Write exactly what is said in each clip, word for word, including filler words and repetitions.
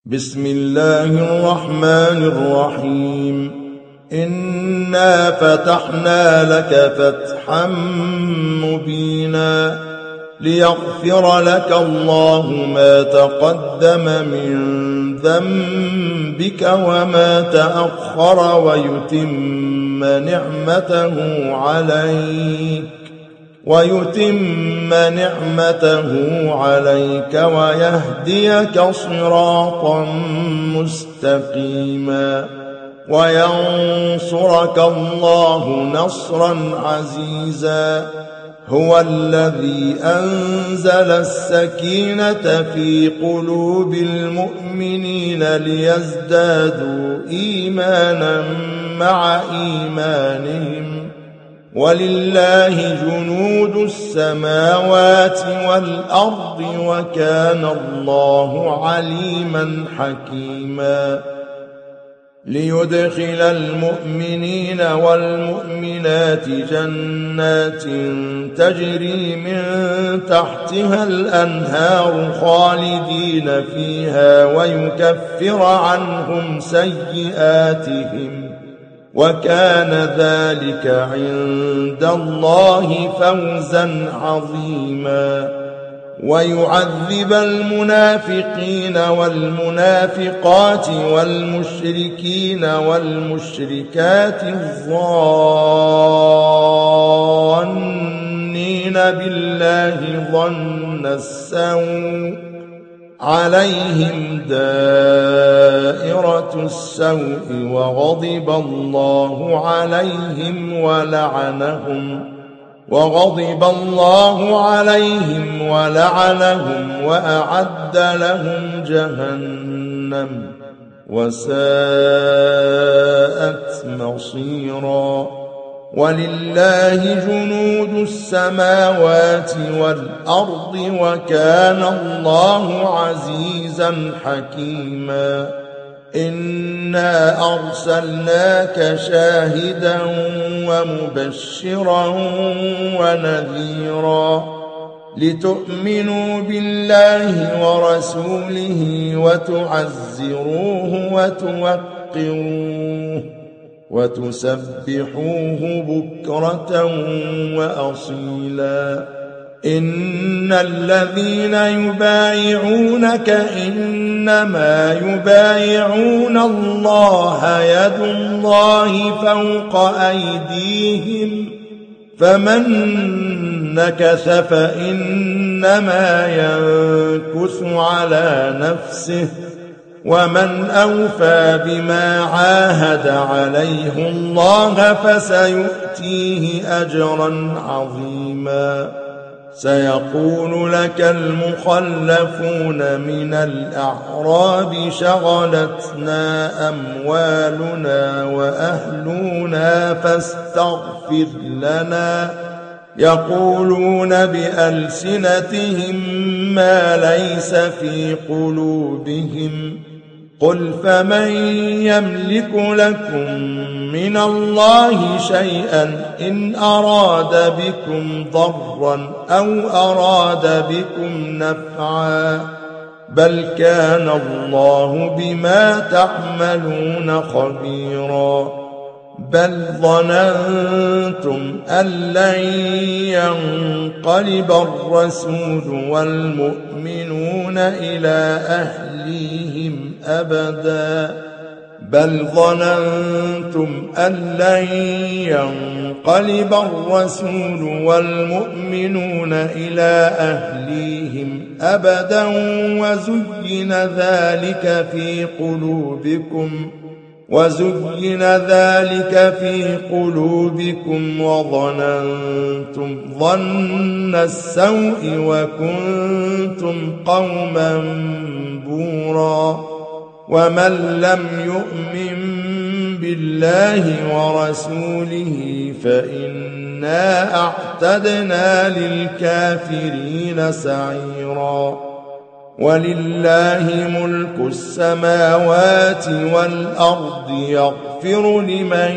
بسم الله الرحمن الرحيم إنا فتحنا لك فتحا مبينا ليغفر لك الله ما تقدم من ذنبك وما تأخر ويتم نعمته عليك ويتم نعمته عليك ويهديك صراطا مستقيما وينصرك الله نصرا عزيزا هو الذي أنزل السكينة في قلوب المؤمنين ليزدادوا إيمانا مع إيمانهم ولله جنود السماوات والأرض وكان الله عليما حكيما ليدخل المؤمنين والمؤمنات جنات تجري من تحتها الأنهار خالدين فيها ويكفر عنهم سيئاتهم وكان ذلك عند الله فوزا عظيما ويعذب المنافقين والمنافقات والمشركين والمشركات الظانين بالله ظن السوء عليهم دائرة السوء وغضب الله عليهم ولعنهم وغضب الله عليهم ولعنهم وأعد لهم جهنم وساءت مصيرا ولله جنود السماوات والأرض وكان الله عزيزا حكيما إنا أرسلناك شاهدا ومبشرا ونذيرا لتؤمنوا بالله ورسوله وتعزروه وتوقروه وتسبحوه بكرة وأصيلا إن الذين يبايعونك إنما يبايعون الله يد الله فوق أيديهم فمن نكث فإنما ينكث على نفسه ومن أوفى بما عاهد عليه الله فسيؤتيه أجرا عظيما سيقول لك المخلفون من الأعراب شغلتنا أموالنا وأهلنا فاستغفر لنا يقولون بألسنتهم ما ليس في قلوبهم قل فمن يملك لكم من الله شيئا إن أراد بكم ضرا أو أراد بكم نفعا بل كان الله بما تعملون خبيرا بل ظننتم أن لن ينقلب الرسول والمؤمنون إلى أهليهم أبدا بل ظننتم أن لن ينقلب الرسول والمؤمنون إلى أهليهم أبدا وزين ذلك في قلوبكم وزين ذلك في قلوبكم وظننتم ظن السوء وكنتم قوما بورا ومن لم يؤمن بالله ورسوله فإنا أعتدنا للكافرين سعيرا ولله ملك السماوات والأرض يغفر لمن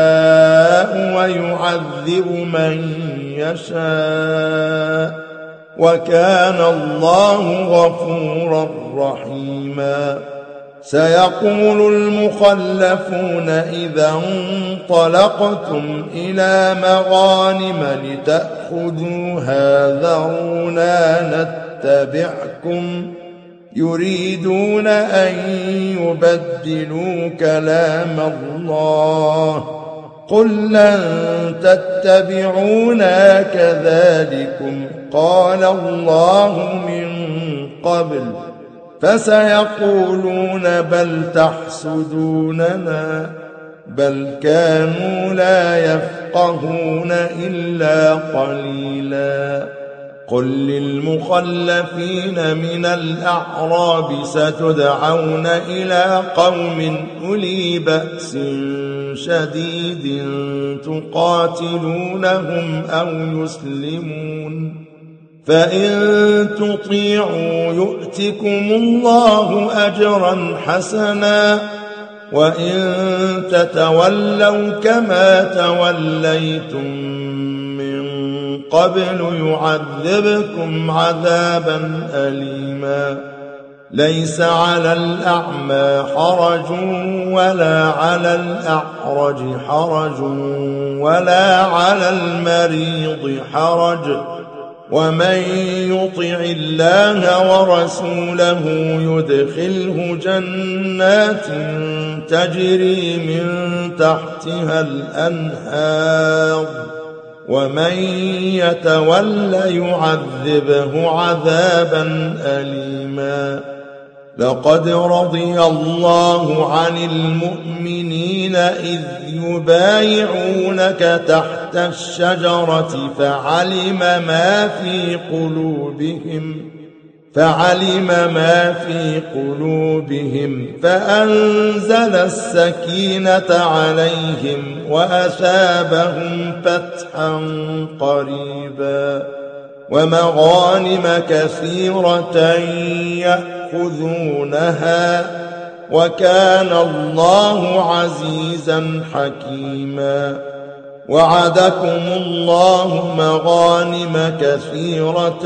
يشاء ويعذب من يشاء وكان الله غفورا رحيما. سيقول المخلفون إذا انطلقتم إلى مغانم لتأخذوها ذرونا نتبعكم يريدون أن يبدلوا كلام الله قل لن تتبعونا كذلكم قال الله من قبل فسيقولون بل تحسدوننا بل كانوا لا يفقهون إلا قليلا. قل للمخلفين من الأعراب ستدعون إلى قوم أولي بأس شديد تقاتلونهم أو يسلمون فإن تطيعوا يؤتكم الله أجرا حسنا وإن تتولوا كما توليتم من قبل يعذبكم عذابا أليما. ليس على الأعمى حرج ولا على الأعرج حرج ولا على المريض حرج ومن يطع الله ورسوله يدخله جنات تجري من تحتها الأنهار ومن يتول يعذبه عذابا أليما. لقد رضي الله عن المؤمنين إذ يبايعونك تحت الشجرة فعلم ما في قلوبهم فعلم ما في قلوبهم فأنزل السكينة عليهم وأثابهم فتحا قريبا ومغانم كثيرة يأخذونها وكان الله عزيزا حكيما. وعدكم الله مغانم كثيرة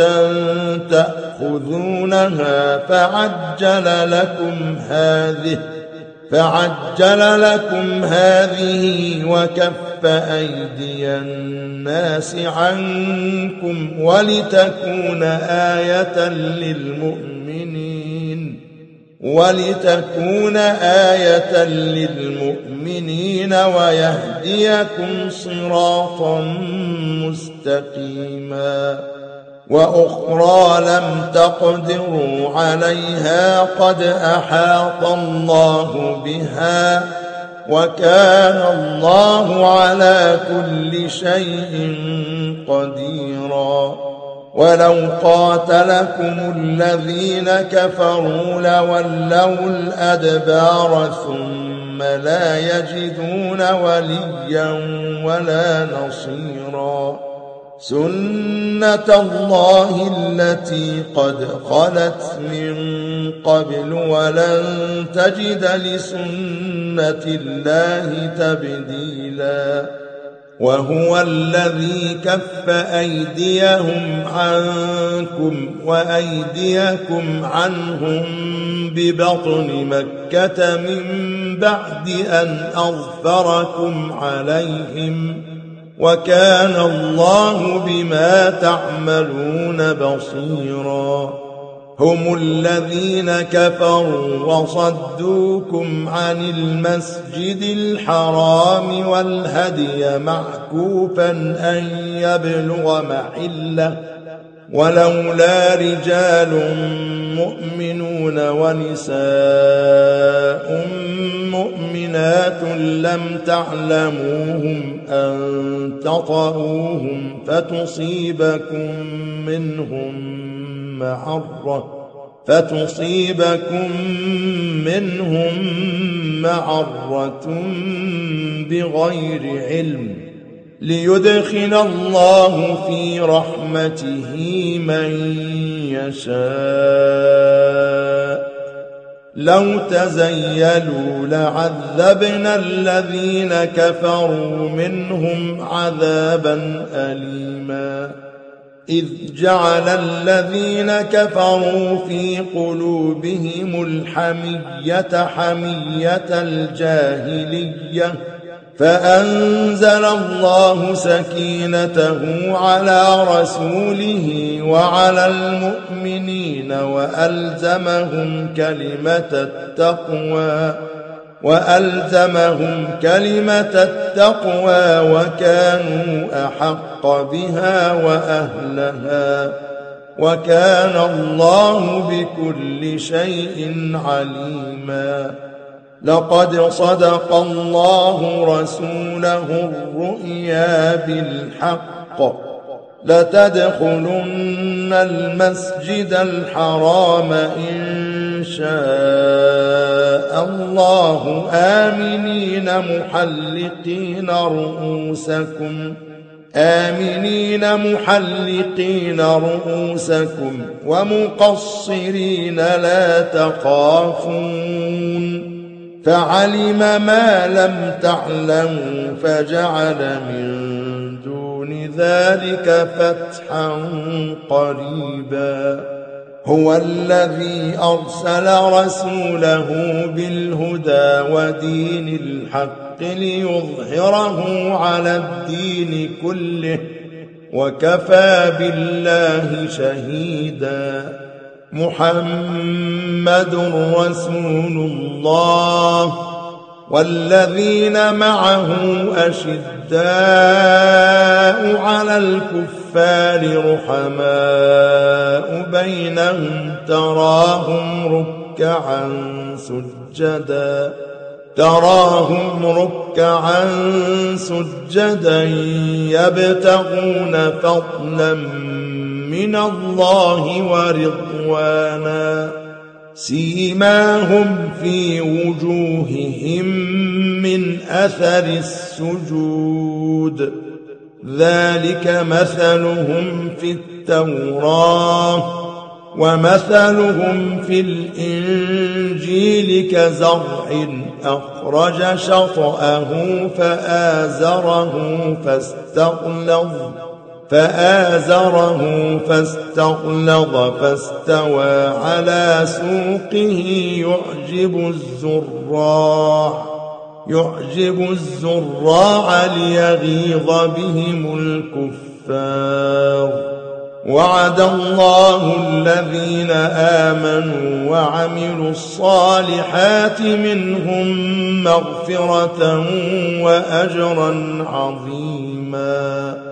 تأخذونها فعجل لكم هذه فعجل لكم هذه وكف أيدي الناس عنكم ولتكون آية للمؤمنين ولتكون آية للمؤمنين ويهديكم صراطا مستقيما. وأخرى لم تقدروا عليها قد أحاط الله بها وكان الله على كل شيء قديرا. ولو قاتلكم الذين كفروا لولوا الأدبار ثم لا يجدون وليا ولا نصيرا. سنة الله التي قد خلت من قبل ولن تجد لسنة الله تبديلا. وهو الذي كف أيديهم عنكم وأيديكم عنهم ببطن مكة من بعد أن أظفركم عليهم وكان الله بما تعملون بصيرا. هم الذين كفروا وصدوكم عن المسجد الحرام والهدي معكوفا أن يبلغ محله ولولا رجال مؤمنون ونساء مؤمنات لم تعلموهم أن تطئوهم فتصيبكم منهم معرة فتصيبكم منهم معرة بغير علم ليدخل الله في رحمته من يشاء. لو تزيلوا لعذبنا الذين كفروا منهم عذابا أليما. إذ جعل الذين كفروا في قلوبهم الحمية حمية الجاهلية فأنزل الله سكينته على رسوله وعلى المؤمنين وألزمهم كلمة التقوى وألزمهم كلمة التقوى وكانوا أحق بها وأهلها وكان الله بكل شيء عليما. لقد صدق الله رسوله الرؤيا بالحق لتدخلن المسجد الحرام إن شاء الله آمنين محلقين رؤوسكم آمنين محلقين رؤوسكم ومقصرين لا تخافون فعلم ما لم تعلموا فجعل من دون ذلك فتحا قريبا. هو الذي أرسل رسوله بالهدى ودين الحق ليظهره على الدين كله وكفى بالله شهيدا. محمد رسول الله والذين معه أشداء على الكفار رحماء بينهم تراهم ركعا سجدا تراهم ركعا سجدا يبتغون فضلا من الله ورضوانا سيماهم في وجوههم من أثر السجود ذلك مثلهم في التوراة ومثلهم في الإنجيل كزرع أخرج شطأه فآزره فاستغلظ فآزره فاستغلظ فاستوى على سوقه يعجب الزراع يعجب الزراع ليغيظ بهم الكفار. وعد الله الذين آمنوا وعملوا الصالحات منهم مغفرة وأجرا عظيما.